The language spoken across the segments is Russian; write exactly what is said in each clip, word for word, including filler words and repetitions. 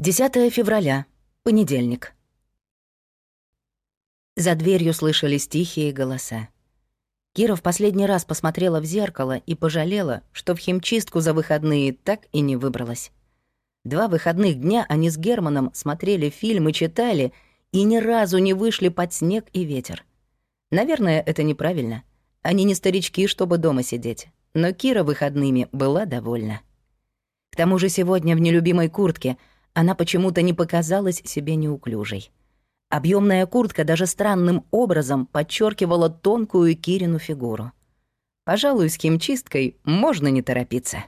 десятое февраля, понедельник. За дверью слышались тихие голоса. Кира в последний раз посмотрела в зеркало и пожалела, что в химчистку за выходные так и не выбралась. Два выходных дня они с Германом смотрели фильм и читали, и ни разу не вышли под снег и ветер. Наверное, это неправильно. Они не старички, чтобы дома сидеть. Но Кира выходными была довольна. К тому же сегодня в нелюбимой куртке она почему-то не показалась себе неуклюжей. Объёмная куртка даже странным образом подчеркивала тонкую Кирину фигуру. Пожалуй, с химчисткой можно не торопиться.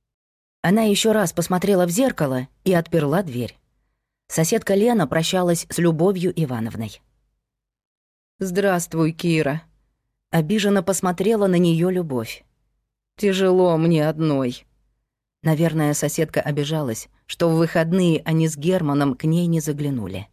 Она еще раз посмотрела в зеркало и отперла дверь. Соседка Лена прощалась с Любовью Ивановной. «Здравствуй, Кира», — обиженно посмотрела на нее Любовь. «Тяжело мне одной». Наверное, соседка обижалась, что в выходные они с Германом к ней не заглянули.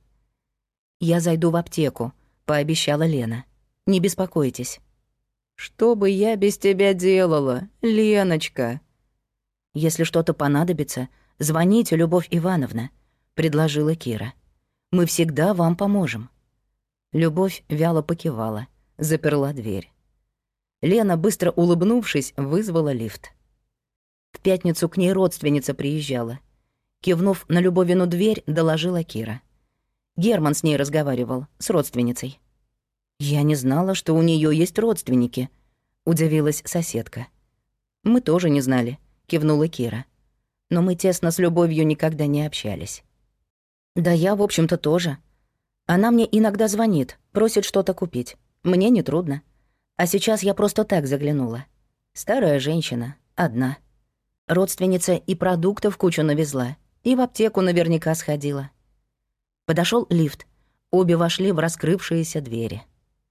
«Я зайду в аптеку», — пообещала Лена. «Не беспокойтесь». «Что бы я без тебя делала, Леночка?» «Если что-то понадобится, звоните, Любовь Ивановна», — предложила Кира. «Мы всегда вам поможем». Любовь вяло покивала, заперла дверь. Лена, быстро улыбнувшись, вызвала лифт. В пятницу к ней родственница приезжала. Кивнув на Любовину дверь, доложила Кира. Герман с ней разговаривал, с родственницей. «Я не знала, что у нее есть родственники», — удивилась соседка. «Мы тоже не знали», — кивнула Кира. «Но мы тесно с Любовью никогда не общались». «Да я, в общем-то, тоже. Она мне иногда звонит, просит что-то купить. Мне нетрудно. А сейчас я просто так заглянула. Старая женщина, одна. Родственница и продуктов кучу навезла, и в аптеку наверняка сходила». Подошел лифт. Обе вошли в раскрывшиеся двери.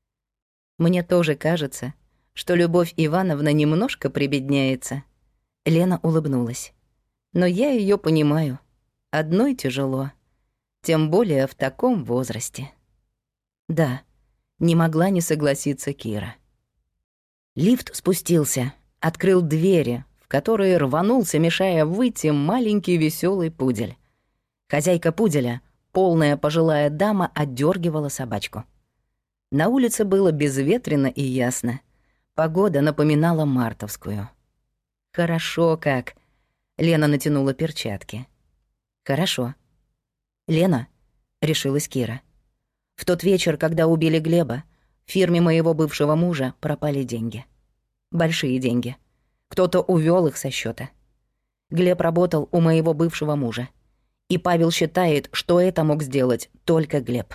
«Мне тоже кажется, что Любовь Ивановна немножко прибедняется». Лена улыбнулась. «Но я ее понимаю. Одной тяжело. Тем более в таком возрасте». «Да», — не могла не согласиться Кира. Лифт спустился, открыл двери, в которые рванулся, мешая выйти, маленький веселый пудель. Хозяйка пуделя, полная пожилая дама, отдергивала собачку. На улице было безветренно и ясно. Погода напоминала мартовскую. «Хорошо как», — Лена натянула перчатки. «Хорошо». «Лена», — решилась Кира. «В тот вечер, когда убили Глеба, в фирме моего бывшего мужа пропали деньги. Большие деньги. Кто-то увёл их со счёта. Глеб работал у моего бывшего мужа. И Павел считает, что это мог сделать только Глеб».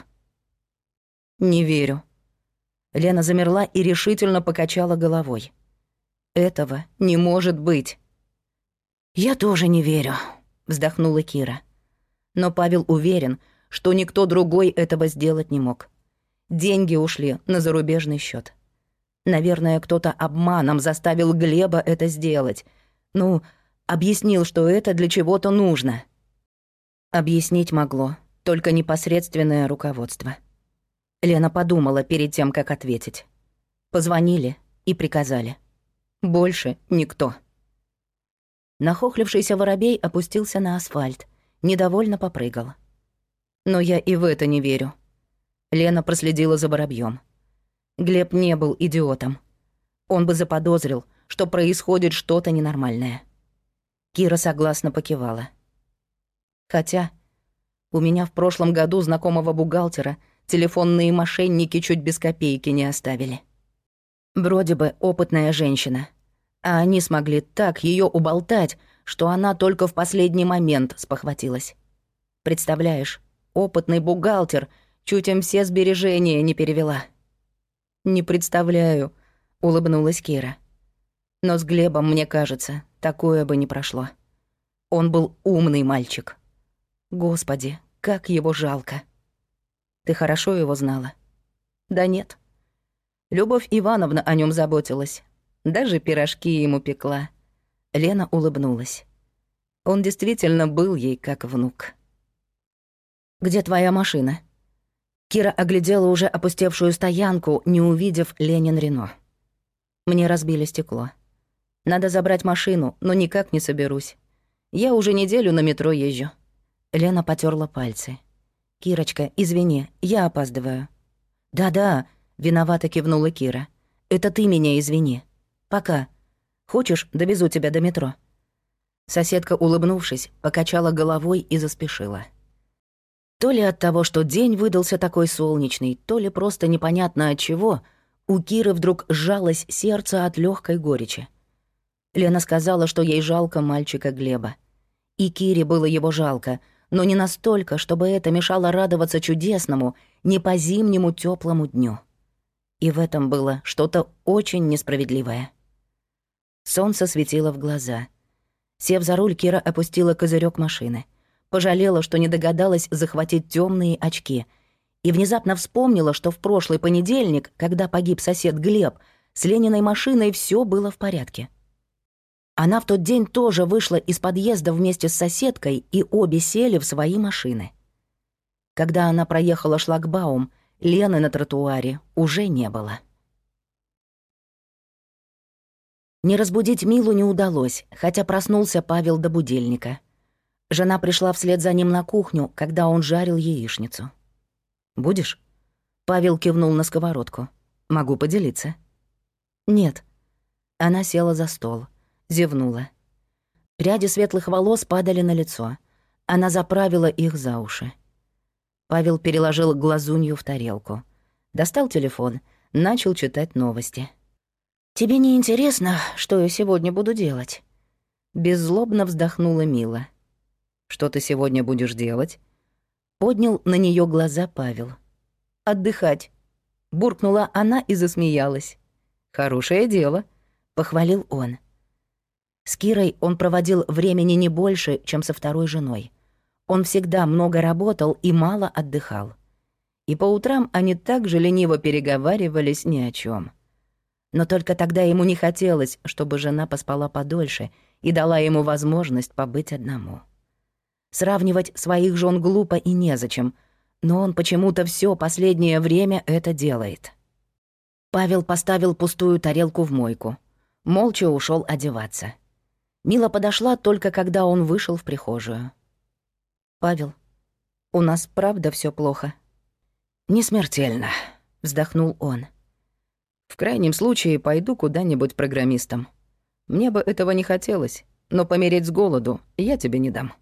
«Не верю». Лена замерла и решительно покачала головой. «Этого не может быть». «Я тоже не верю», — вздохнула Кира. «Но Павел уверен, что никто другой этого сделать не мог. Деньги ушли на зарубежный счёт. Наверное, кто-то обманом заставил Глеба это сделать. Ну, объяснил, что это для чего-то нужно». Объяснить могло только непосредственное руководство. Лена подумала перед тем, как ответить. Позвонили и приказали. Больше никто. Нахохлившийся воробей опустился на асфальт, недовольно попрыгал. Но я и в это не верю. Лена проследила за воробьём. Глеб не был идиотом. Он бы заподозрил, что происходит что-то ненормальное. Кира согласно покивала. Хотя у меня в прошлом году знакомого бухгалтера телефонные мошенники чуть без копейки не оставили. Вроде бы опытная женщина, а они смогли так её уболтать, что она только в последний момент спохватилась. Представляешь, опытный бухгалтер чуть им все сбережения не перевела. «Не представляю», — улыбнулась Кира. «Но с Глебом, мне кажется, такое бы не прошло. Он был умный мальчик. Господи, как его жалко. Ты хорошо его знала?» «Да нет. Любовь Ивановна о нём заботилась. Даже пирожки ему пекла». Лена улыбнулась. Он действительно был ей как внук. «Где твоя машина?» Кира оглядела уже опустевшую стоянку, не увидев Ленин Рено. «Мне разбили стекло. Надо забрать машину, но никак не соберусь. Я уже неделю на метро езжу». Лена потёрла пальцы. «Кирочка, извини, я опаздываю». «Да-да», — виновато кивнула Кира. «Это ты меня извини. Пока. Хочешь, довезу тебя до метро?» Соседка, улыбнувшись, покачала головой и заспешила. То ли от того, что день выдался такой солнечный, то ли просто непонятно от чего, у Киры вдруг сжалось сердце от легкой горечи. Лена сказала, что ей жалко мальчика Глеба. И Кире было его жалко, но не настолько, чтобы это мешало радоваться чудесному, не по-зимнему тёплому дню. И в этом было что-то очень несправедливое. Солнце светило в глаза. Сев за руль, Кира опустила козырёк машины. Пожалела, что не догадалась захватить тёмные очки. И внезапно вспомнила, что в прошлый понедельник, когда погиб сосед Глеб, с Лениной машиной всё было в порядке. Она в тот день тоже вышла из подъезда вместе с соседкой, и обе сели в свои машины. Когда она проехала шлагбаум, Лены на тротуаре уже не было. Не разбудить Милу не удалось, хотя проснулся Павел до будильника. Жена пришла вслед за ним на кухню, когда он жарил яичницу. «Будешь?» Павел кивнул на сковородку. «Могу поделиться». «Нет». Она села за стол. Зевнула. Пряди светлых волос падали на лицо. Она заправила их за уши. Павел переложил глазунью в тарелку. Достал телефон, начал читать новости. «Тебе не интересно, что я сегодня буду делать?» Беззлобно вздохнула Мила. «Что ты сегодня будешь делать?» Поднял на нее глаза Павел. «Отдыхать», — буркнула она и засмеялась. «Хорошее дело», — похвалил он. С Кирой он проводил времени не больше, чем со второй женой. Он всегда много работал и мало отдыхал. И по утрам они также лениво переговаривались ни о чем. Но только тогда ему не хотелось, чтобы жена поспала подольше и дала ему возможность побыть одному. Сравнивать своих жен глупо и незачем, но он почему-то все последнее время это делает. Павел поставил пустую тарелку в мойку. Молча ушел одеваться. Мила подошла только когда он вышел в прихожую. «Павел, у нас правда все плохо?» «Не смертельно», — вздохнул он. «В крайнем случае пойду куда-нибудь программистом. Мне бы этого не хотелось, но помереть с голоду я тебе не дам».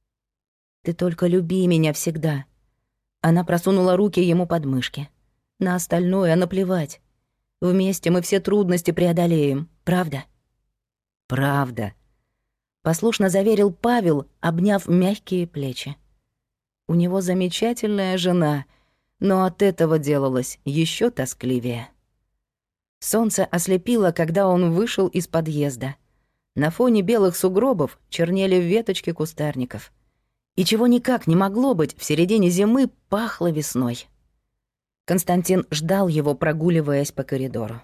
«Ты только люби меня всегда». Она просунула руки ему под мышки. «На остальное наплевать. Вместе мы все трудности преодолеем, правда?» «Правда», — послушно заверил Павел, обняв мягкие плечи. У него замечательная жена, но от этого делалось еще тоскливее. Солнце ослепило, когда он вышел из подъезда. На фоне белых сугробов чернели веточки кустарников. И чего никак не могло быть, в середине зимы пахло весной. Константин ждал его, прогуливаясь по коридору.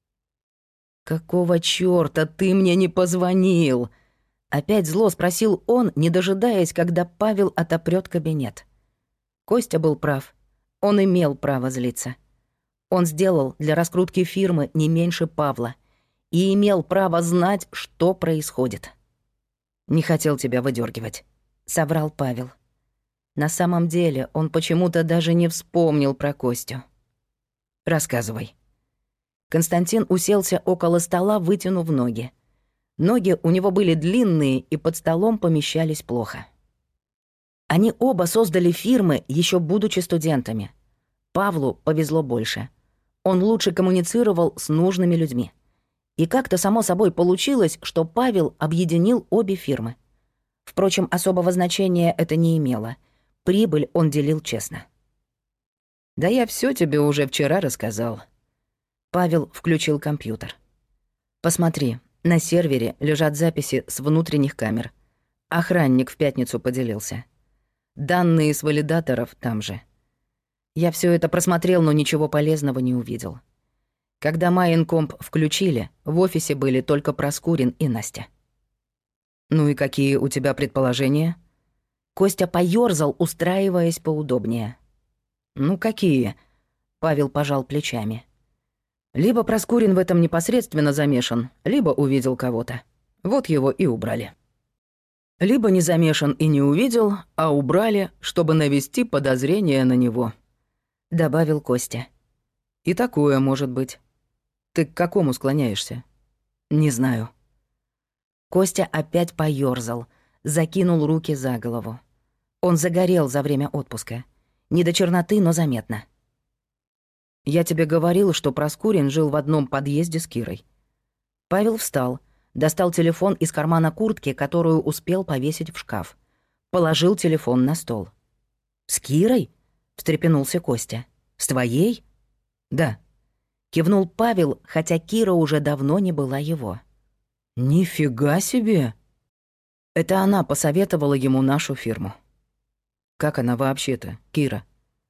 «Какого чёрта ты мне не позвонил?» Опять зло спросил он, не дожидаясь, когда Павел отопрёт кабинет. Костя был прав. Он имел право злиться. Он сделал для раскрутки фирмы не меньше Павла и имел право знать, что происходит. «Не хотел тебя выдергивать», — соврал Павел. На самом деле он почему-то даже не вспомнил про Костю. «Рассказывай». Константин уселся около стола, вытянув ноги. Ноги у него были длинные и под столом помещались плохо. Они оба создали фирмы, еще будучи студентами. Павлу повезло больше. Он лучше коммуницировал с нужными людьми. И как-то само собой получилось, что Павел объединил обе фирмы. Впрочем, особого значения это не имело. Прибыль он делил честно. «Да я все тебе уже вчера рассказал». Павел включил компьютер. «Посмотри, на сервере лежат записи с внутренних камер. Охранник в пятницу поделился. Данные с валидаторов там же. Я все это просмотрел, но ничего полезного не увидел. Когда Майнкомп включили, в офисе были только Проскурин и Настя». «Ну и какие у тебя предположения?» Костя поёрзал, устраиваясь поудобнее. «Ну какие?» — Павел пожал плечами. «Либо Проскурин в этом непосредственно замешан, либо увидел кого-то. Вот его и убрали». Либо не замешан и не увидел, а убрали, чтобы навести подозрение на него», — добавил Костя. «И такое может быть. Ты к какому склоняешься?» «Не знаю». Костя опять поёрзал, закинул руки за голову. Он загорел за время отпуска. Не до черноты, но заметно. «Я тебе говорил, что Проскурин жил в одном подъезде с Кирой». Павел встал, достал телефон из кармана куртки, которую успел повесить в шкаф. Положил телефон на стол. «С Кирой?» — встрепенулся Костя. «С твоей?» «Да», — кивнул Павел, хотя Кира уже давно не была его. «Нифига себе!» Это она посоветовала ему нашу фирму. «Как она вообще-то, Кира?»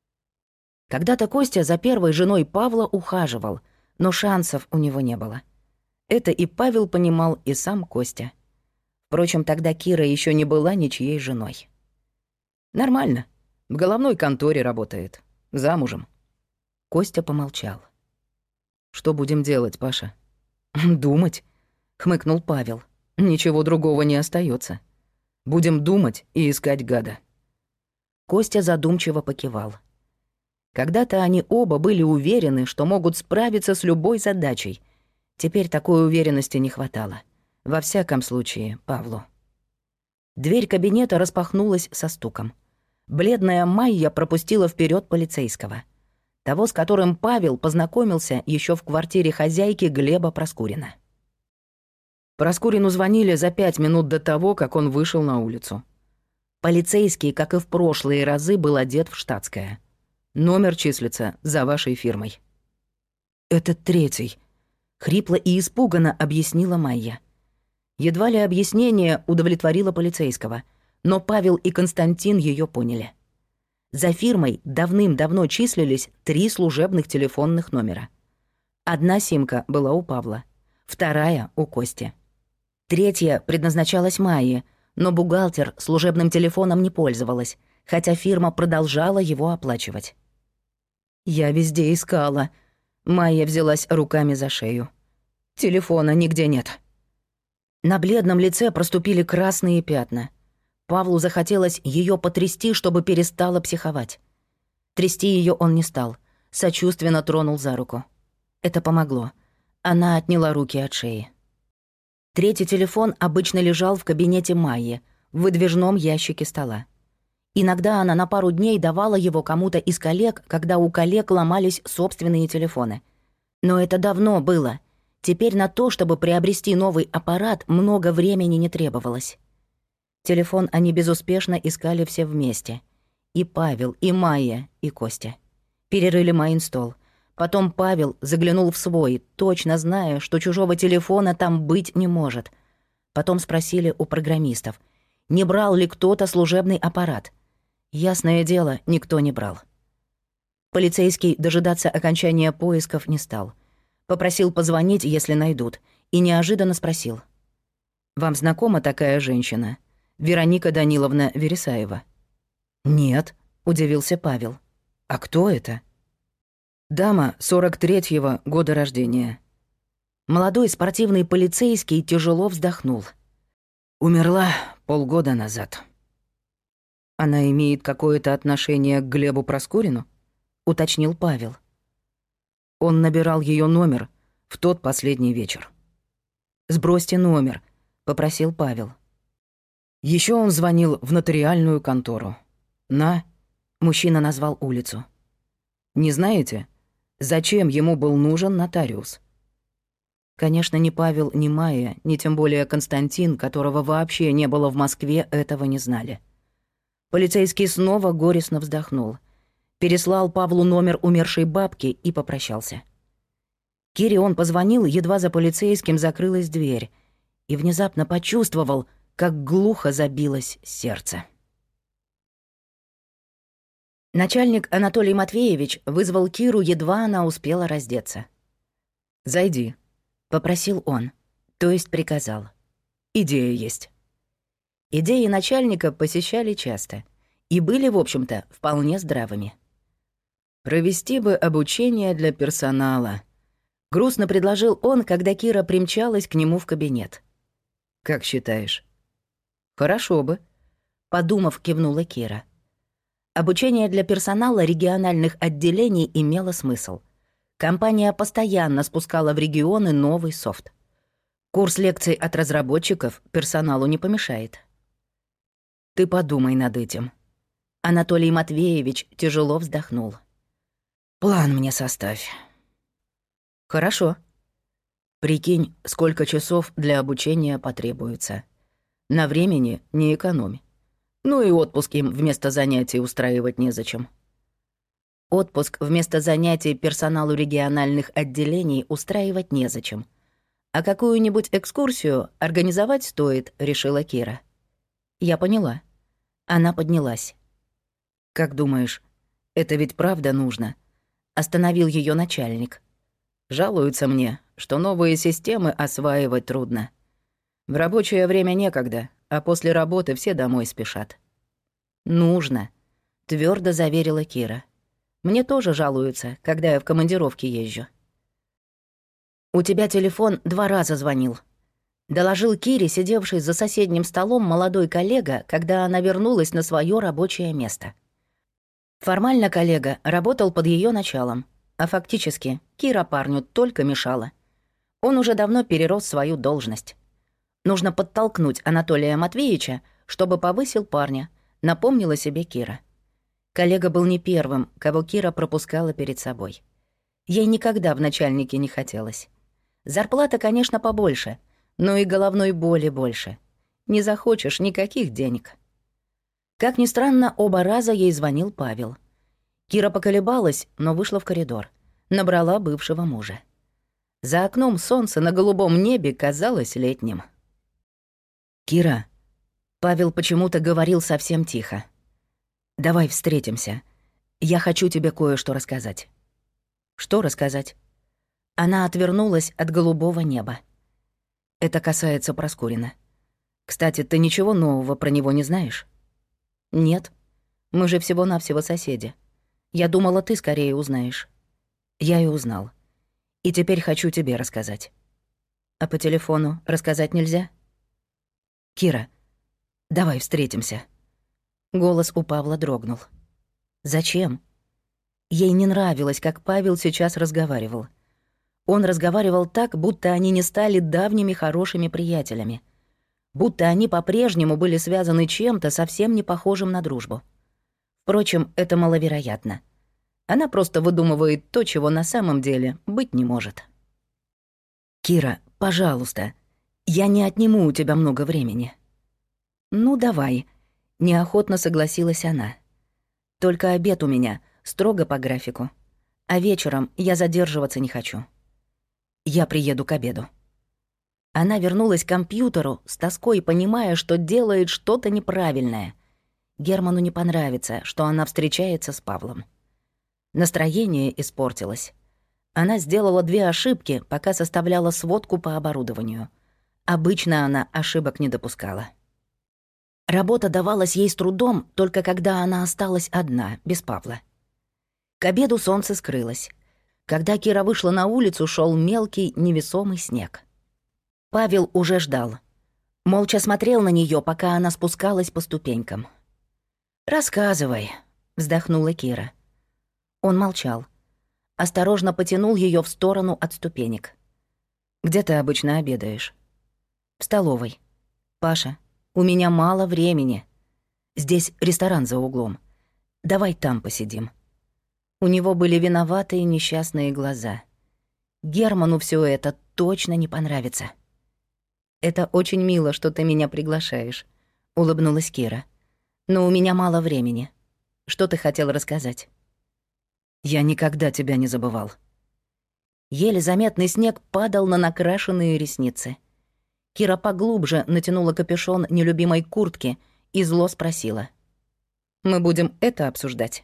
Когда-то Костя за первой женой Павла ухаживал, но шансов у него не было. Это и Павел понимал, и сам Костя. Впрочем, тогда Кира еще не была ничьей женой. «Нормально. В головной конторе работает. Замужем». Костя помолчал. «Что будем делать, Паша?» «Думать», — хмыкнул Павел. «Ничего другого не остается. Будем думать и искать гада». Костя задумчиво покивал. Когда-то они оба были уверены, что могут справиться с любой задачей. Теперь такой уверенности не хватало. Во всяком случае, Павлу. Дверь кабинета распахнулась со стуком. Бледная Майя пропустила вперед полицейского. Того, с которым Павел познакомился еще в квартире хозяйки Глеба Проскурина. Проскурину звонили за пять минут до того, как он вышел на улицу. Полицейский, как и в прошлые разы, был одет в штатское. Номер числится за вашей фирмой. «Это третий», — хрипло и испуганно объяснила Майя. Едва ли объяснение удовлетворило полицейского, но Павел и Константин ее поняли. За фирмой давным-давно числились три служебных телефонных номера. Одна симка была у Павла, вторая — у Кости. Третья предназначалась Майе, но бухгалтер служебным телефоном не пользовалась, хотя фирма продолжала его оплачивать. «Я везде искала». Майя взялась руками за шею. «Телефона нигде нет». На бледном лице проступили красные пятна. Павлу захотелось ее потрясти, чтобы перестала психовать. Трясти ее он не стал, сочувственно тронул за руку. Это помогло. Она отняла руки от шеи. Третий телефон обычно лежал в кабинете Майи, в выдвижном ящике стола. Иногда она на пару дней давала его кому-то из коллег, когда у коллег ломались собственные телефоны. Но это давно было. Теперь на то, чтобы приобрести новый аппарат, много времени не требовалось. Телефон они безуспешно искали все вместе. И Павел, и Майя, и Костя. Перерыли Майин стол. Потом Павел заглянул в свой, точно зная, что чужого телефона там быть не может. Потом спросили у программистов, не брал ли кто-то служебный аппарат. Ясное дело, никто не брал. Полицейский дожидаться окончания поисков не стал. Попросил позвонить, если найдут, и неожиданно спросил. «Вам знакома такая женщина? Вероника Даниловна Вересаева?» «Нет», — удивился Павел. «А кто это?» «Дама сорок третьего года рождения». Молодой спортивный полицейский тяжело вздохнул. «Умерла полгода назад». «Она имеет какое-то отношение к Глебу Проскурину?» — уточнил Павел. Он набирал ее номер в тот последний вечер. «Сбросьте номер», — попросил Павел. Еще он звонил в нотариальную контору. На... Мужчина назвал улицу. «Не знаете, зачем ему был нужен нотариус?» Конечно, ни Павел, ни Майя, ни тем более Константин, которого вообще не было в Москве, этого не знали. Полицейский снова горестно вздохнул. Переслал Павлу номер умершей бабки и попрощался. Кире он позвонил, едва за полицейским закрылась дверь, и внезапно почувствовал, как глухо забилось сердце. Начальник Анатолий Матвеевич вызвал Киру, едва она успела раздеться. «Зайди», — попросил он, то есть приказал. «Идея есть». Идеи начальника посещали часто и были, в общем-то, вполне здравыми. «Провести бы обучение для персонала», — грустно предложил он, когда Кира примчалась к нему в кабинет. «Как считаешь?» Хорошо бы, подумав, кивнула Кира. Обучение для персонала региональных отделений имело смысл. Компания постоянно спускала в регионы новый софт. Курс лекций от разработчиков персоналу не помешает. Ты подумай над этим. Анатолий Матвеевич тяжело вздохнул. План мне составь. Хорошо. Прикинь, сколько часов для обучения потребуется. На времени не экономь. Ну и отпуск им вместо занятий устраивать незачем. Отпуск вместо занятий персоналу региональных отделений устраивать незачем. А какую-нибудь экскурсию организовать стоит, решила Кира. Я поняла. Она поднялась. Как думаешь, это ведь правда нужно? Остановил ее начальник. Жалуются мне, что новые системы осваивать трудно. В рабочее время некогда, а после работы все домой спешат. Нужно, твердо заверила Кира. Мне тоже жалуются, когда я в командировке езжу. У тебя телефон два раза звонил. Доложил Кире, сидевший за соседним столом молодой коллега, когда она вернулась на свое рабочее место. Формально коллега работал под ее началом, а фактически Кира парню только мешала. Он уже давно перерос свою должность. Нужно подтолкнуть Анатолия Матвеевича, чтобы повысил парня, напомнила себе Кира. Коллега был не первым, кого Кира пропускала перед собой. Ей никогда в начальнике не хотелось. Зарплата, конечно, побольше, но и головной боли больше. Не захочешь никаких денег. Как ни странно, оба раза ей звонил Павел. Кира поколебалась, но вышла в коридор. Набрала бывшего мужа. За окном солнце на голубом небе казалось летним. «Кира», — Павел почему-то говорил совсем тихо, — «давай встретимся. Я хочу тебе кое-что рассказать». «Что рассказать?» Она отвернулась от голубого неба. «Это касается Проскурина. Кстати, ты ничего нового про него не знаешь?» «Нет. Мы же всего-навсего соседи. Я думала, ты скорее узнаешь». «Я и узнал. И теперь хочу тебе рассказать». «А по телефону рассказать нельзя?» «Кира, давай встретимся». Голос у Павла дрогнул. «Зачем?» Ей не нравилось, как Павел сейчас разговаривал. Он разговаривал так, будто они не стали давними хорошими приятелями. Будто они по-прежнему были связаны чем-то совсем не похожим на дружбу. Впрочем, это маловероятно. Она просто выдумывает то, чего на самом деле быть не может. «Кира, пожалуйста, я не отниму у тебя много времени». «Ну, давай», — неохотно согласилась она. «Только обед у меня строго по графику, а вечером я задерживаться не хочу. Я приеду к обеду». Она вернулась к компьютеру с тоской, понимая, что делает что-то неправильное. Герману не понравится, что она встречается с Павлом. Настроение испортилось. Она сделала две ошибки, пока составляла сводку по оборудованию. Обычно она ошибок не допускала. Работа давалась ей с трудом, только когда она осталась одна, без Павла. К обеду солнце скрылось. Когда Кира вышла на улицу, шел мелкий, невесомый снег. Павел уже ждал. Молча смотрел на нее, пока она спускалась по ступенькам. «Рассказывай», — вздохнула Кира. Он молчал. Осторожно потянул ее в сторону от ступенек. «Где ты обычно обедаешь?» «В столовой. Паша, у меня мало времени. Здесь ресторан за углом. Давай там посидим». У него были виноватые несчастные глаза. Герману все это точно не понравится. «Это очень мило, что ты меня приглашаешь», — улыбнулась Кира. «Но у меня мало времени. Что ты хотел рассказать?» «Я никогда тебя не забывал». Еле заметный снег падал на накрашенные ресницы. Кира поглубже натянула капюшон нелюбимой куртки и зло спросила. «Мы будем это обсуждать?»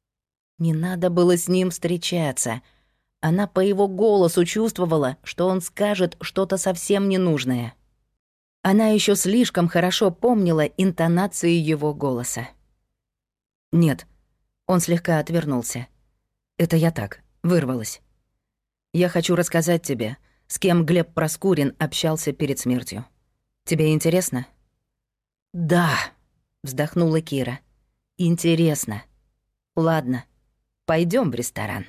Не надо было с ним встречаться. Она по его голосу чувствовала, что он скажет что-то совсем ненужное. Она еще слишком хорошо помнила интонации его голоса. «Нет», — он слегка отвернулся. «Это я так, вырвалась. Я хочу рассказать тебе, с кем Глеб Проскурин общался перед смертью. Тебе интересно?» «Да», — вздохнула Кира. «Интересно. Ладно, пойдем в ресторан».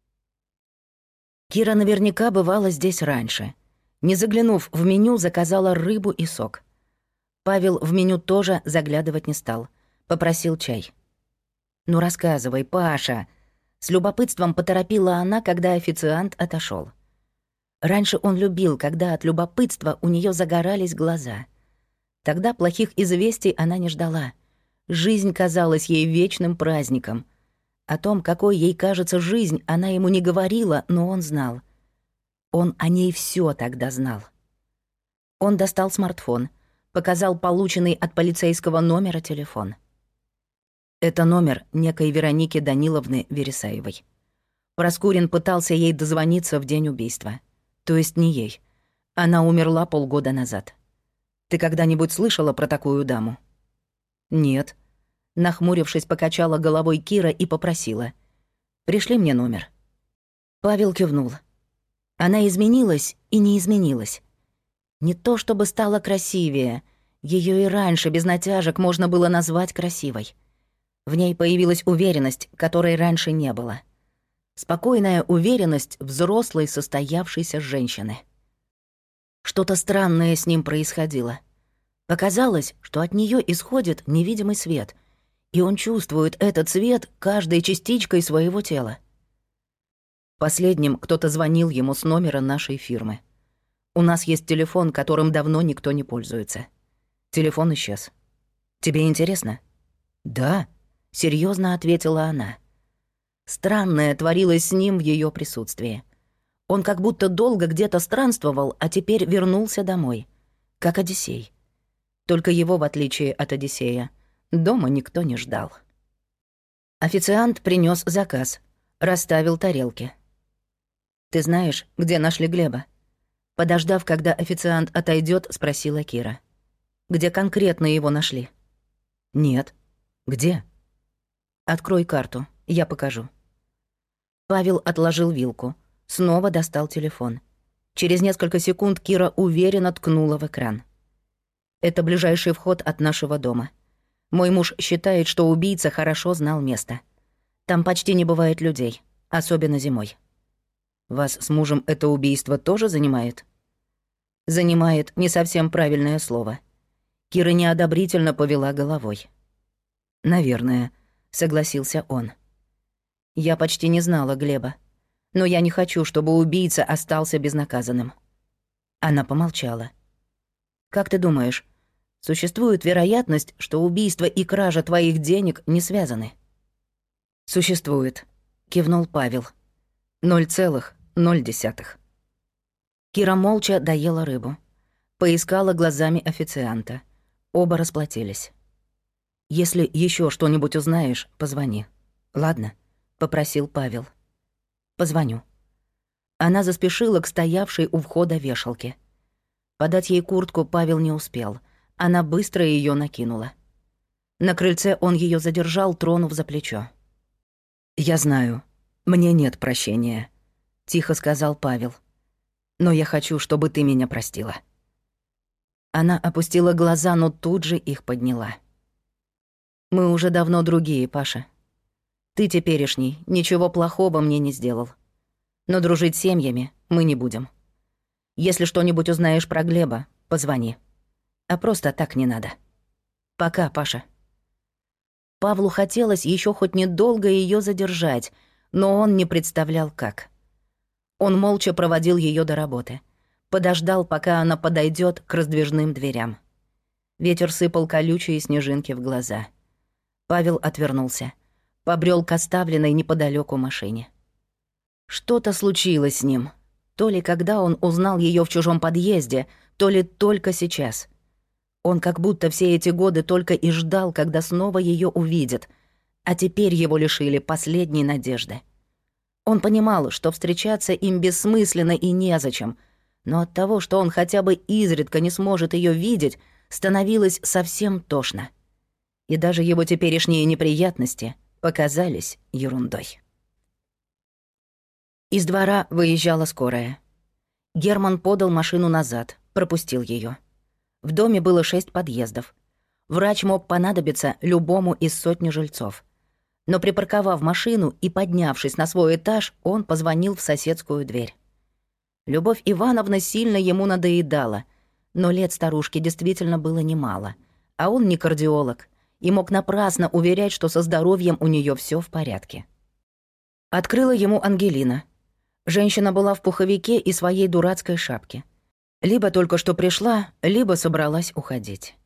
Кира наверняка бывала здесь раньше. Не заглянув в меню, заказала рыбу и сок. Павел в меню тоже заглядывать не стал. Попросил чай. «Ну рассказывай, Паша», — с любопытством поторопила она, когда официант отошел. Раньше он любил, когда от любопытства у нее загорались глаза. Тогда плохих известий она не ждала. Жизнь казалась ей вечным праздником. О том, какой ей кажется жизнь, она ему не говорила, но он знал. Он о ней все тогда знал. Он достал смартфон, показал полученный от полицейского номера телефон. Это номер некой Вероники Даниловны Вересаевой. Проскурин пытался ей дозвониться в день убийства. То есть не ей. Она умерла полгода назад. Ты когда-нибудь слышала про такую даму? Нет. Нахмурившись, покачала головой Кира и попросила. Пришли мне номер. Павел кивнул. Она изменилась и не изменилась. Не то чтобы стала красивее. Ее и раньше без натяжек можно было назвать красивой. В ней появилась уверенность, которой раньше не было. Спокойная уверенность взрослой состоявшейся женщины. Что-то странное с ним происходило. Показалось, что от нее исходит невидимый свет, и он чувствует этот свет каждой частичкой своего тела. Последним кто-то звонил ему с номера нашей фирмы. У нас есть телефон, которым давно никто не пользуется. Телефон исчез. Тебе интересно? Да, серьезно ответила она. Странное творилось с ним в ее присутствии. Он как будто долго где-то странствовал, а теперь вернулся домой. Как Одиссей. Только его, в отличие от Одиссея, дома никто не ждал. Официант принес заказ, расставил тарелки. «Ты знаешь, где нашли Глеба?» Подождав, когда официант отойдет, спросила Кира. «Где конкретно его нашли?» «Нет». «Где?» «Открой карту, я покажу». Павел отложил вилку. Снова достал телефон. Через несколько секунд Кира уверенно ткнула в экран. «Это ближайший вход от нашего дома. Мой муж считает, что убийца хорошо знал место. Там почти не бывает людей, особенно зимой». «Вас с мужем это убийство тоже занимает?» «Занимает» — не совсем правильное слово. Кира неодобрительно повела головой. «Наверное», — согласился он. «Я почти не знала Глеба. Но я не хочу, чтобы убийца остался безнаказанным». Она помолчала. «Как ты думаешь, существует вероятность, что убийство и кража твоих денег не связаны?» «Существует», — кивнул Павел. «Ноль целых ноль десятых». Кира молча доела рыбу. Поискала глазами официанта. Оба расплатились. «Если еще что-нибудь узнаешь, позвони. Ладно?» — попросил Павел. «Позвоню». Она заспешила к стоявшей у входа вешалке. Подать ей куртку Павел не успел. Она быстро ее накинула. На крыльце он ее задержал, тронув за плечо. «Я знаю, мне нет прощения», — тихо сказал Павел. «Но я хочу, чтобы ты меня простила». Она опустила глаза, но тут же их подняла. «Мы уже давно другие, Паша. Ты теперешний ничего плохого мне не сделал. Но дружить с семьями мы не будем. Если что-нибудь узнаешь про Глеба, позвони. А просто так не надо. Пока, Паша». Павлу хотелось еще хоть недолго ее задержать, но он не представлял, как. Он молча проводил ее до работы. Подождал, пока она подойдет к раздвижным дверям. Ветер сыпал колючие снежинки в глаза. Павел отвернулся. Побрел к оставленной неподалеку машине. Что-то случилось с ним. То ли когда он узнал ее в чужом подъезде, то ли только сейчас. Он как будто все эти годы только и ждал, когда снова ее увидит, а теперь его лишили последней надежды. Он понимал, что встречаться им бессмысленно и незачем, но от того, что он хотя бы изредка не сможет ее видеть, становилось совсем тошно. И даже его теперешние неприятности показались ерундой. Из двора выезжала скорая. Герман подал машину назад, пропустил ее. В доме было шесть подъездов. Врач мог понадобиться любому из сотни жильцов. Но припарковав машину и поднявшись на свой этаж, он позвонил в соседскую дверь. Любовь Ивановна сильно ему надоедала, но лет старушки действительно было немало, а он не кардиолог и мог напрасно уверять, что со здоровьем у нее все в порядке. Открыла ему Ангелина. Женщина была в пуховике и своей дурацкой шапке. Либо только что пришла, либо собралась уходить.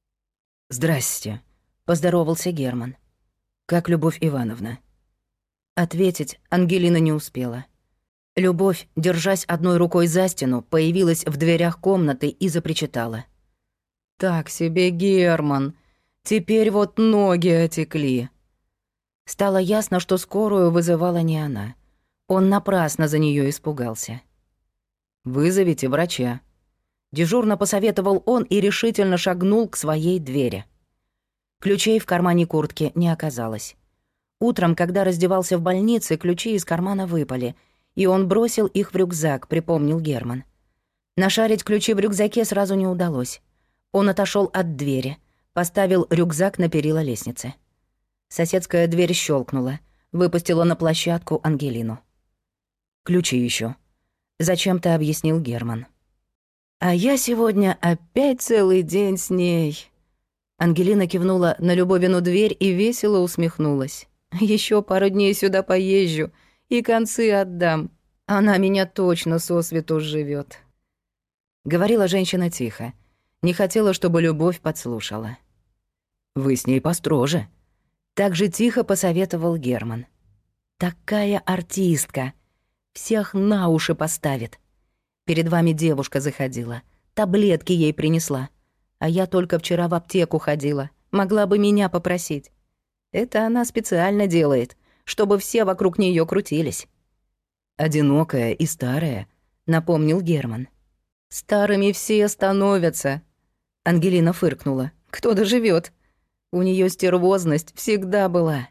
«Здрасте», — поздоровался Герман. «Как Любовь Ивановна?» Ответить Ангелина не успела. Любовь, держась одной рукой за стену, появилась в дверях комнаты и запричитала. «Так себе, Герман, теперь вот ноги отекли». Стало ясно, что скорую вызывала не она. Он напрасно за нее испугался. «Вызовите врача». Дежурно посоветовал он и решительно шагнул к своей двери. Ключей в кармане куртки не оказалось. Утром, когда раздевался в больнице, ключи из кармана выпали, и он бросил их в рюкзак, припомнил Герман. Нашарить ключи в рюкзаке сразу не удалось. Он отошел от двери, поставил рюкзак на перила лестницы. Соседская дверь щелкнула, выпустила на площадку Ангелину. «Ключи еще, зачем-то объяснил Герман. «А я сегодня опять целый день с ней». Ангелина кивнула на Любовину дверь и весело усмехнулась. Еще пару дней сюда поезжу и концы отдам. Она меня точно сосвету живет. Говорила женщина тихо. Не хотела, чтобы Любовь подслушала. «Вы с ней построже», — так же тихо посоветовал Герман. «Такая артистка. Всех на уши поставит. Перед вами девушка заходила, таблетки ей принесла. А я только вчера в аптеку ходила, могла бы меня попросить. Это она специально делает, чтобы все вокруг нее крутились». «Одинокая и старая», — напомнил Герман. «Старыми все становятся». Ангелина фыркнула. «Кто доживет? У нее стервозность всегда была».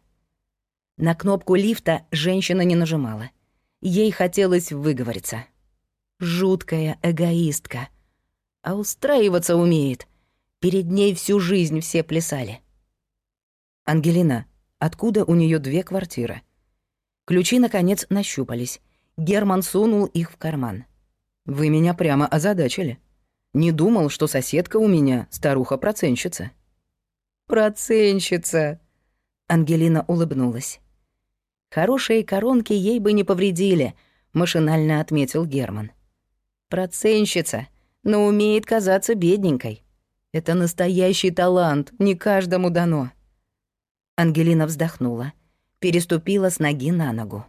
На кнопку лифта женщина не нажимала. Ей хотелось выговориться. Жуткая эгоистка. А устраиваться умеет. Перед ней всю жизнь все плясали. «Ангелина, откуда у нее две квартиры?» Ключи, наконец, нащупались. Герман сунул их в карман. «Вы меня прямо озадачили. Не думал, что соседка у меня старуха-проценщица». «Проценщица!» Ангелина улыбнулась. «Хорошие коронки ей бы не повредили», — машинально отметил Герман. «Проценщица, но умеет казаться бедненькой. Это настоящий талант, не каждому дано». Ангелина вздохнула, переступила с ноги на ногу.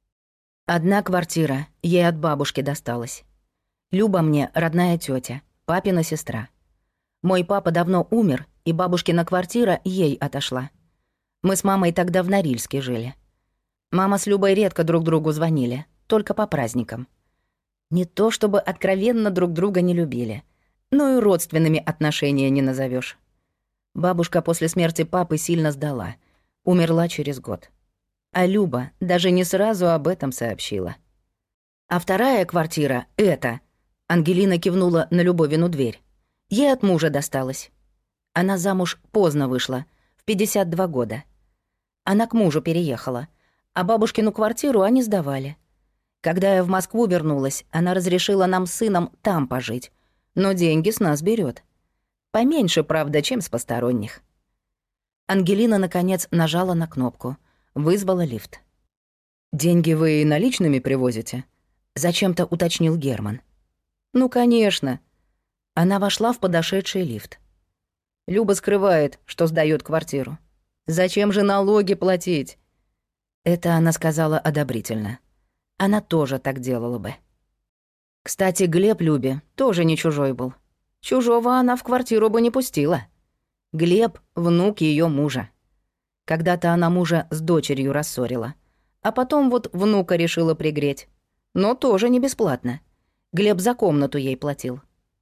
«Одна квартира, ей от бабушки досталась. Люба мне родная тетя, папина сестра. Мой папа давно умер, и бабушкина квартира ей отошла. Мы с мамой тогда в Норильске жили. Мама с Любой редко друг другу звонили, только по праздникам. Не то чтобы откровенно друг друга не любили, но и родственными отношения не назовешь. Бабушка после смерти папы сильно сдала, умерла через год. А Люба даже не сразу об этом сообщила. А вторая квартира — эта. Ангелина кивнула на Любовину дверь. Ей от мужа досталась. Она замуж поздно вышла, в пятьдесят два года. Она к мужу переехала, а бабушкину квартиру они сдавали. Когда я в Москву вернулась, она разрешила нам с сыном там пожить, но деньги с нас берет. Поменьше, правда, чем с посторонних». Ангелина, наконец, нажала на кнопку, вызвала лифт. «Деньги вы наличными привозите?» — зачем-то уточнил Герман. «Ну, конечно». Она вошла в подошедший лифт. Люба скрывает, что сдаёт квартиру. «Зачем же налоги платить?» Это она сказала одобрительно. Она тоже так делала бы. Кстати, Глеб Любе тоже не чужой был. Чужого она в квартиру бы не пустила. Глеб — внук её мужа. Когда-то она мужа с дочерью рассорила. А потом вот внука решила пригреть. Но тоже не бесплатно. Глеб за комнату ей платил.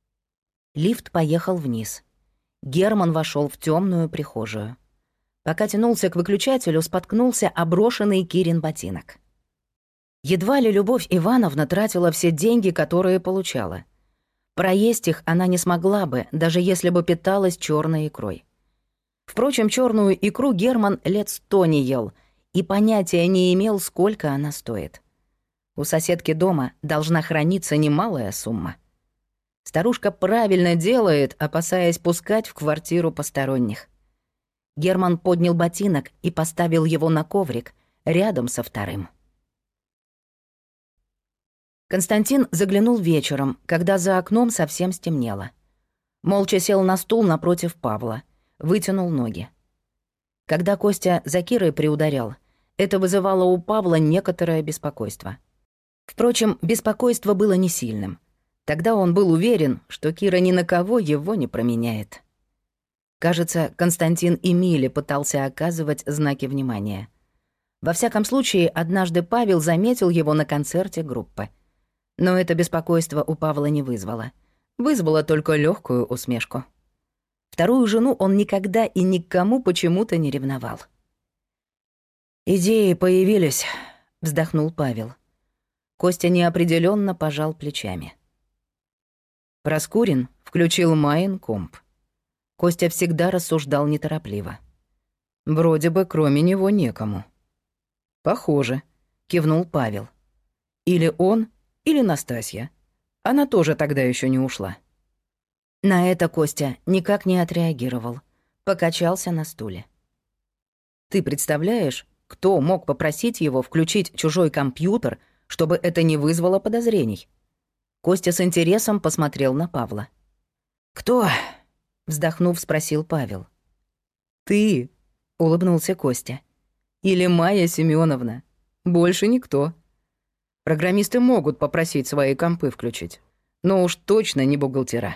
Лифт поехал вниз. Герман вошёл в тёмную прихожую. Пока тянулся к выключателю, споткнулся о брошенный Кирин ботинок. Едва ли Любовь Ивановна тратила все деньги, которые получала. Проесть их она не смогла бы, даже если бы питалась чёрной икрой. Впрочем, черную икру Герман лет сто не ел и понятия не имел, сколько она стоит. У соседки дома должна храниться немалая сумма. Старушка правильно делает, опасаясь пускать в квартиру посторонних. Герман поднял ботинок и поставил его на коврик рядом со вторым. Константин заглянул вечером, когда за окном совсем стемнело. Молча сел на стул напротив Павла, вытянул ноги. Когда Костя за Кирой приударял, это вызывало у Павла некоторое беспокойство. Впрочем, беспокойство было не сильным. Тогда он был уверен, что Кира ни на кого его не променяет. Кажется, Константин и Миле пытался оказывать знаки внимания. Во всяком случае, однажды Павел заметил его на концерте группы. Но это беспокойство у Павла не вызвало. Вызвало только легкую усмешку. Вторую жену он никогда и никому почему-то не ревновал. «Идеи появились», — вздохнул Павел. Костя неопределенно пожал плечами. Проскурин включил Майен комп. Костя всегда рассуждал неторопливо. Вроде бы кроме него некому. «Похоже», — кивнул Павел. «Или он, или Настасья. Она тоже тогда еще не ушла». На это Костя никак не отреагировал. Покачался на стуле. «Ты представляешь, кто мог попросить его включить чужой компьютер, чтобы это не вызвало подозрений?» Костя с интересом посмотрел на Павла. «Кто?» — вздохнув, спросил Павел. «Ты», — улыбнулся Костя. «Или Майя Семеновна. Больше никто. Программисты могут попросить свои компы включить, но уж точно не бухгалтера».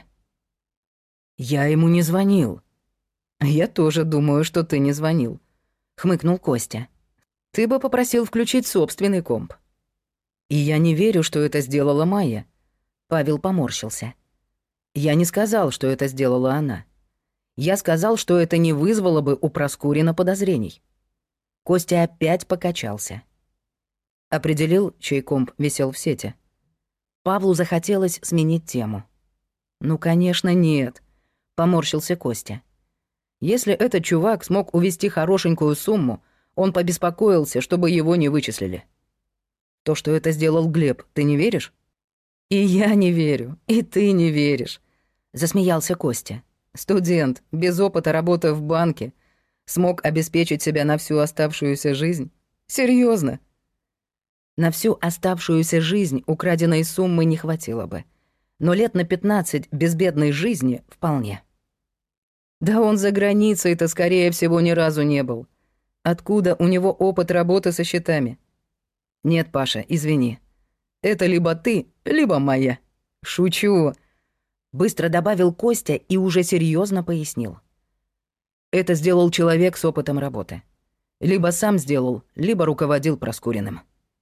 «Я ему не звонил». «Я тоже думаю, что ты не звонил», — хмыкнул Костя. «Ты бы попросил включить собственный комп». «И я не верю, что это сделала Майя», — Павел поморщился. «Я не сказал, что это сделала она. Я сказал, что это не вызвало бы у Проскурина подозрений». Костя опять покачался. Определил, чей комп висел в сети. Павлу захотелось сменить тему. «Ну, конечно, нет», — поморщился Костя. «Если этот чувак смог увести хорошенькую сумму, он побеспокоился, чтобы его не вычислили. То, что это сделал Глеб, ты не веришь?» «И я не верю, и ты не веришь», — засмеялся Костя. «Студент, без опыта работы в банке, смог обеспечить себя на всю оставшуюся жизнь? Серьезно? На всю оставшуюся жизнь украденной суммы не хватило бы, но лет на пятнадцать безбедной жизни вполне. Да он за границей-то, скорее всего, ни разу не был. Откуда у него опыт работы со счетами? Нет, Паша, извини. Это либо ты, либо моя. Шучу. Быстро добавил Костя и уже серьезно пояснил. Это сделал человек с опытом работы. Либо сам сделал, либо руководил Проскуриным.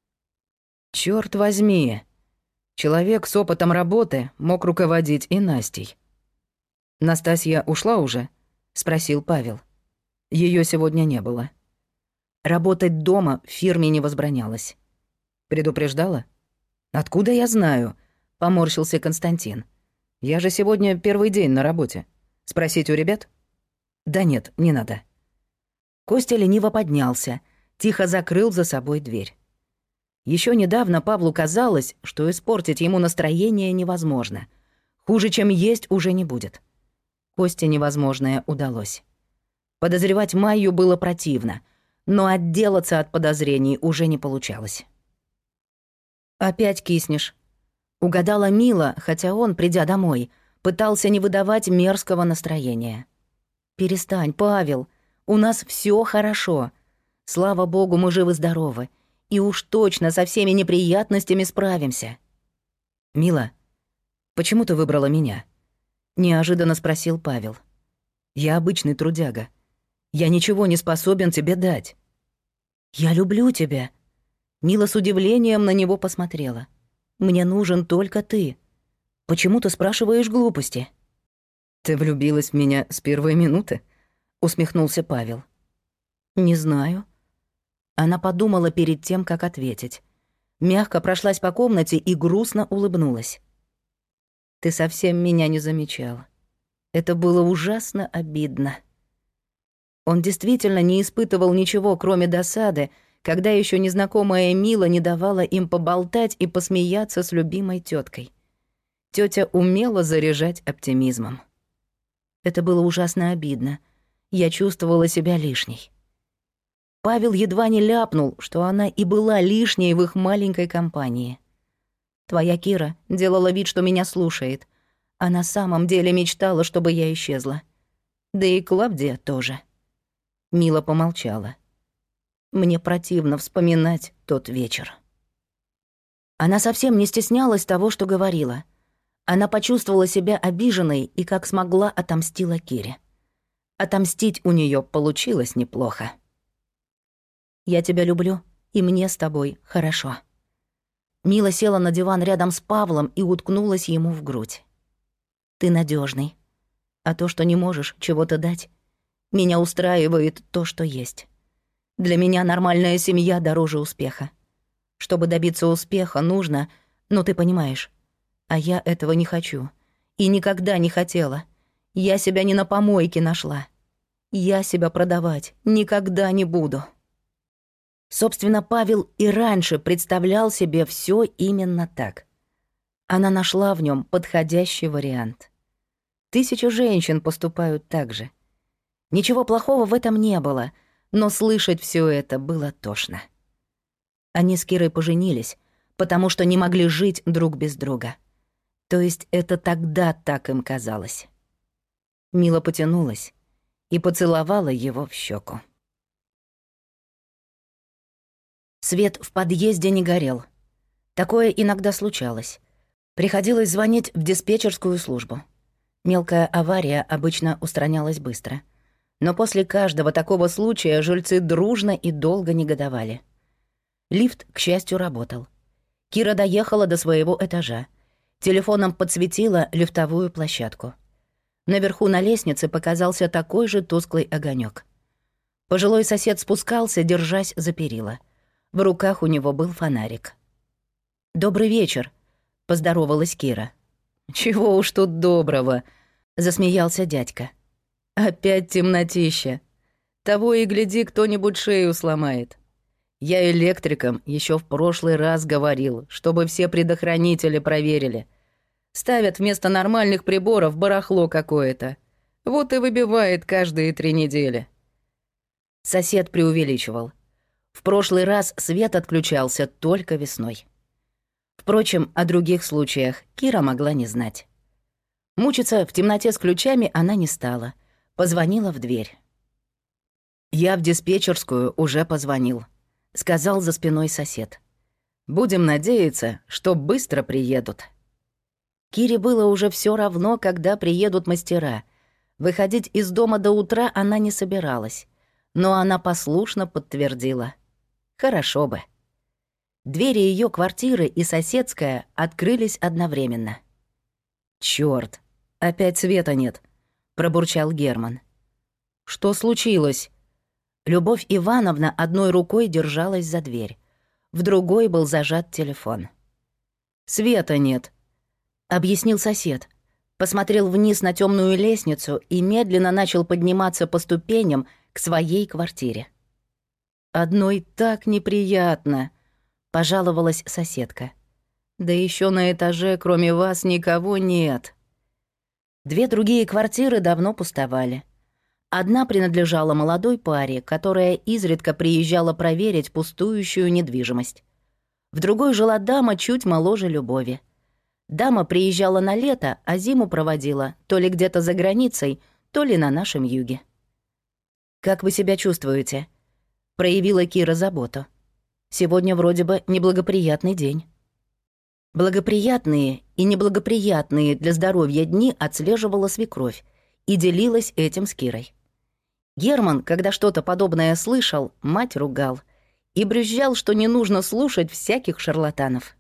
Черт возьми. Человек с опытом работы мог руководить и Настей. «Настасья ушла уже?» — спросил Павел. Ее сегодня не было. Работать дома в фирме не возбранялось. Предупреждала? «Откуда я знаю?» — поморщился Константин. «Я же сегодня первый день на работе. Спросить у ребят?» «Да нет, не надо». Костя лениво поднялся, тихо закрыл за собой дверь. Еще недавно Павлу казалось, что испортить ему настроение невозможно. Хуже, чем есть, уже не будет. Косте невозможное удалось. Подозревать Майю было противно, но отделаться от подозрений уже не получалось. «Опять киснешь», — угадала Мила, хотя он, придя домой, пытался не выдавать мерзкого настроения. «Перестань, Павел, у нас все хорошо. Слава богу, мы живы-здоровы, и уж точно со всеми неприятностями справимся». «Мила, почему ты выбрала меня?» — неожиданно спросил Павел. «Я обычный трудяга. Я ничего не способен тебе дать». «Я люблю тебя». Мила с удивлением на него посмотрела. «Мне нужен только ты. Почему ты спрашиваешь глупости?» «Ты влюбилась в меня с первой минуты?» — усмехнулся Павел. «Не знаю». Она подумала перед тем, как ответить. Мягко прошлась по комнате и грустно улыбнулась. «Ты совсем меня не замечал. Это было ужасно обидно». Он действительно не испытывал ничего, кроме досады, когда еще незнакомая Мила не давала им поболтать и посмеяться с любимой теткой. Тетя умела заряжать оптимизмом. Это было ужасно обидно. Я чувствовала себя лишней. Павел едва не ляпнул, что она и была лишней в их маленькой компании. Твоя Кира делала вид, что меня слушает, а на самом деле мечтала, чтобы я исчезла. Да и Клавдия тоже. Мила помолчала. Мне противно вспоминать тот вечер. Она совсем не стеснялась того, что говорила. Она почувствовала себя обиженной и как смогла отомстила Кире. Отомстить у нее получилось неплохо. «Я тебя люблю, и мне с тобой хорошо». Мила села на диван рядом с Павлом и уткнулась ему в грудь. «Ты надежный, а то, что не можешь чего-то дать, меня устраивает то, что есть. Для меня нормальная семья дороже успеха. Чтобы добиться успеха, нужно, ну ты понимаешь, а я этого не хочу и никогда не хотела. Я себя не на помойке нашла. Я себя продавать никогда не буду». Собственно, Павел и раньше представлял себе все именно так. Она нашла в нем подходящий вариант. Тысячи женщин поступают так же. Ничего плохого в этом не было, но слышать все это было тошно. Они с Кирой поженились, потому что не могли жить друг без друга. То есть это тогда так им казалось. Мила потянулась и поцеловала его в щеку. Свет в подъезде не горел. Такое иногда случалось. Приходилось звонить в диспетчерскую службу. Мелкая авария обычно устранялась быстро. Но после каждого такого случая жильцы дружно и долго негодовали. Лифт, к счастью, работал. Кира доехала до своего этажа. Телефоном подсветила лифтовую площадку. Наверху на лестнице показался такой же тусклый огонек. Пожилой сосед спускался, держась за перила. В руках у него был фонарик. «Добрый вечер», — поздоровалась Кира. «Чего уж тут доброго», — засмеялся дядька. «Опять темнотища. Того и гляди, кто-нибудь шею сломает. Я электрикам еще в прошлый раз говорил, чтобы все предохранители проверили. Ставят вместо нормальных приборов барахло какое-то. Вот и выбивает каждые три недели». Сосед преувеличивал. В прошлый раз свет отключался только весной. Впрочем, о других случаях Кира могла не знать. Мучиться в темноте с ключами она не стала. Позвонила в дверь. «Я в диспетчерскую уже позвонил», — сказал за спиной сосед. «Будем надеяться, что быстро приедут». Кире было уже все равно, когда приедут мастера. Выходить из дома до утра она не собиралась, но она послушно подтвердила. Хорошо бы. Двери ее квартиры и соседская открылись одновременно. «Чёрт, опять света нет», — пробурчал Герман. «Что случилось?» Любовь Ивановна одной рукой держалась за дверь, в другой был зажат телефон. «Света нет», — объяснил сосед. Посмотрел вниз на темную лестницу и медленно начал подниматься по ступеням к своей квартире. «Одной так неприятно», — пожаловалась соседка. «Да еще на этаже, кроме вас, никого нет». Две другие квартиры давно пустовали. Одна принадлежала молодой паре, которая изредка приезжала проверить пустующую недвижимость. В другой жила дама чуть моложе Любови. Дама приезжала на лето, а зиму проводила то ли где-то за границей, то ли на нашем юге. «Как вы себя чувствуете?» — проявила Кира заботу. «Сегодня вроде бы неблагоприятный день». Благоприятные и неблагоприятные для здоровья дни отслеживала свекровь и делилась этим с Кирой. Герман, когда что-то подобное слышал, мать ругал и брюзжал, что не нужно слушать всяких шарлатанов.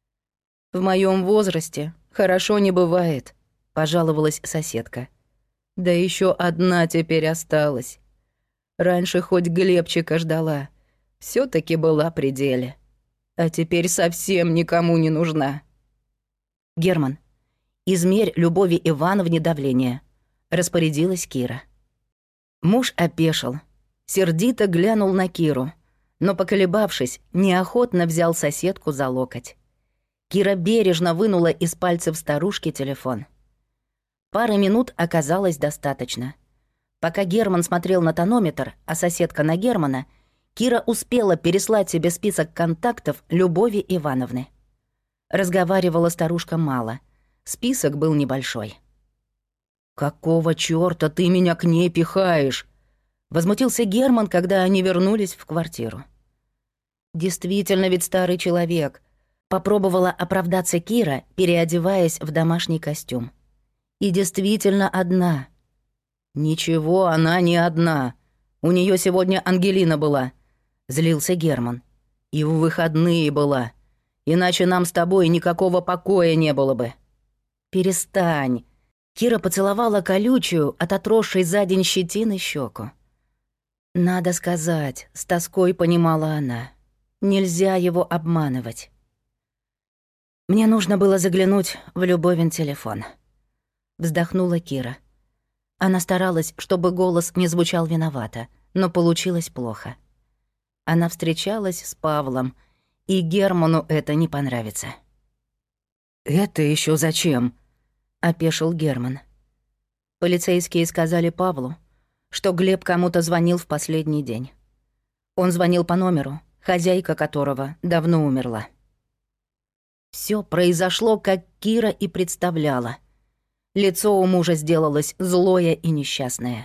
«В моем возрасте хорошо не бывает», — пожаловалась соседка. «Да еще одна теперь осталась. Раньше хоть Глебчика ждала, все таки была при деле. А теперь совсем никому не нужна». «Герман, измерь Любови Ивановне давление», — распорядилась Кира. Муж опешил, сердито глянул на Киру, но, поколебавшись, неохотно взял соседку за локоть. Кира бережно вынула из пальцев старушки телефон. Пары минут оказалось достаточно. Пока Герман смотрел на тонометр, а соседка на Германа, Кира успела переслать себе список контактов Любови Ивановны. Разговаривала старушка мало. Список был небольшой. «Какого чёрта ты меня к ней пихаешь?» — возмутился Герман, когда они вернулись в квартиру. «Действительно ведь старый человек», — попробовала оправдаться Кира, переодеваясь в домашний костюм. «И действительно одна». «Ничего, она не одна. У неё сегодня Ангелина была», — злился Герман. «И в выходные была. Иначе нам с тобой никакого покоя не было бы». «Перестань». Кира поцеловала колючую, от отросшей за день щетины щеку. «Надо сказать», — с тоской понимала она. «Нельзя его обманывать». «Мне нужно было заглянуть в Любовин телефон», — вздохнула Кира. Она старалась, чтобы голос не звучал виновато, но получилось плохо. Она встречалась с Павлом, и Герману это не понравится. «Это еще зачем?» — опешил Герман. Полицейские сказали Павлу, что Глеб кому-то звонил в последний день. Он звонил по номеру, хозяйка которого давно умерла. Всё произошло, как Кира и представляла. Лицо у мужа сделалось злое и несчастное.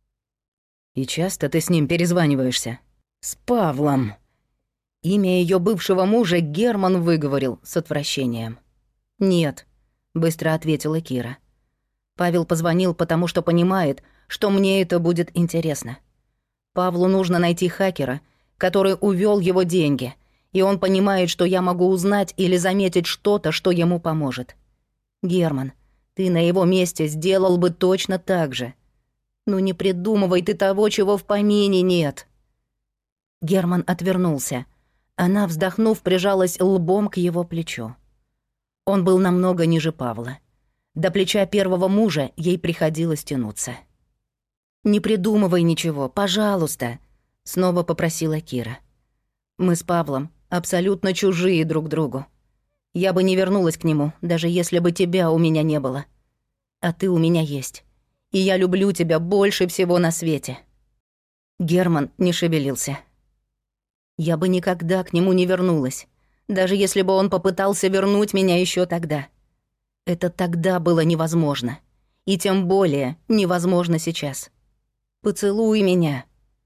«И часто ты с ним перезваниваешься?» «С Павлом». Имя её бывшего мужа Герман выговорил с отвращением. «Нет», — быстро ответила Кира. «Павел позвонил, потому что понимает, что мне это будет интересно. Павлу нужно найти хакера, который увёл его деньги, и он понимает, что я могу узнать или заметить что-то, что ему поможет. Герман, ты на его месте сделал бы точно так же. Ну не придумывай ты того, чего в помине нет». Герман отвернулся. Она, вздохнув, прижалась лбом к его плечу. Он был намного ниже Павла. До плеча первого мужа ей приходилось тянуться. «Не придумывай ничего, пожалуйста», — снова попросила Кира. «Мы с Павлом абсолютно чужие друг другу. Я бы не вернулась к нему, даже если бы тебя у меня не было. А ты у меня есть. И я люблю тебя больше всего на свете». Герман не шевелился. «Я бы никогда к нему не вернулась, даже если бы он попытался вернуть меня еще тогда. Это тогда было невозможно. И тем более невозможно сейчас. Поцелуй меня».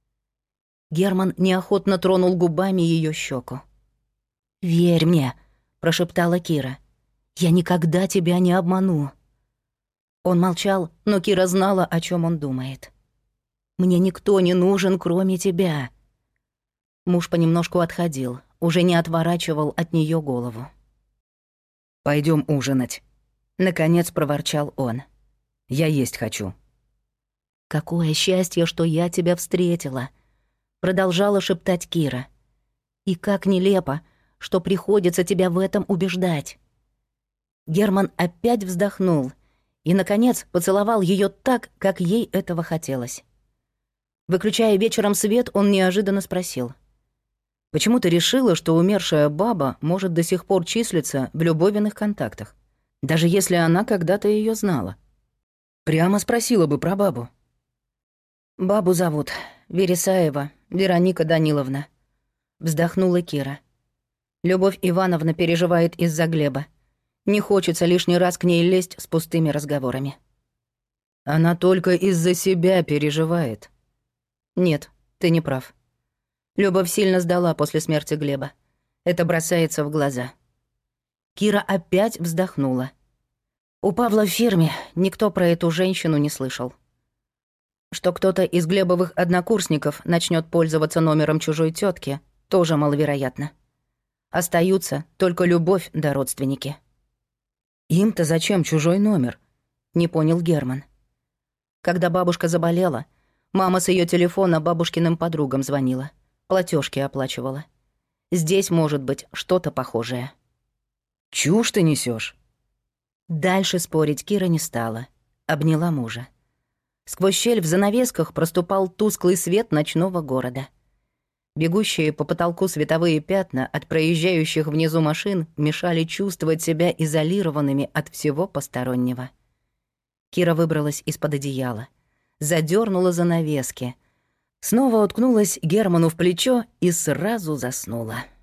Герман неохотно тронул губами ее щеку. «Верь мне», — прошептала Кира. «Я никогда тебя не обману». Он молчал, но Кира знала, о чем он думает. «Мне никто не нужен, кроме тебя». Муж понемножку отходил, уже не отворачивал от нее голову. «Пойдем ужинать», — наконец проворчал он. «Я есть хочу». «Какое счастье, что я тебя встретила», — продолжала шептать Кира. «И как нелепо, что приходится тебя в этом убеждать». Герман опять вздохнул и, наконец, поцеловал ее так, как ей этого хотелось. Выключая вечером свет, он неожиданно спросил: «Почему ты решила, что умершая баба может до сих пор числиться в Любовиных контактах, даже если она когда-то ее знала? Прямо спросила бы про бабу». «Бабу зовут Вересаева Вероника Даниловна», — вздохнула Кира. «Любовь Ивановна переживает из-за Глеба. Не хочется лишний раз к ней лезть с пустыми разговорами». «Она только из-за себя переживает». «Нет, ты не прав. Любовь сильно сдала после смерти Глеба. Это бросается в глаза». Кира опять вздохнула. У Павла в фирме никто про эту женщину не слышал. Что кто-то из Глебовых однокурсников начнет пользоваться номером чужой тетки, тоже маловероятно. Остаются только любовь да родственники. «Им-то зачем чужой номер?» — не понял Герман. Когда бабушка заболела, мама с ее телефона бабушкиным подругам звонила. Платежки оплачивала. Здесь может быть что-то похожее. «Чушь ты несешь. Дальше спорить Кира не стала. Обняла мужа. Сквозь щель в занавесках проступал тусклый свет ночного города. Бегущие по потолку световые пятна от проезжающих внизу машин мешали чувствовать себя изолированными от всего постороннего. Кира выбралась из-под одеяла, задернула занавески, снова уткнулась Герману в плечо и сразу заснула.